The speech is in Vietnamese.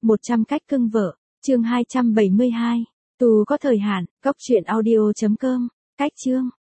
100 cách cưng vợ, chương 272. Tù có thời hạn, cốc truyện audio.com, cách chương.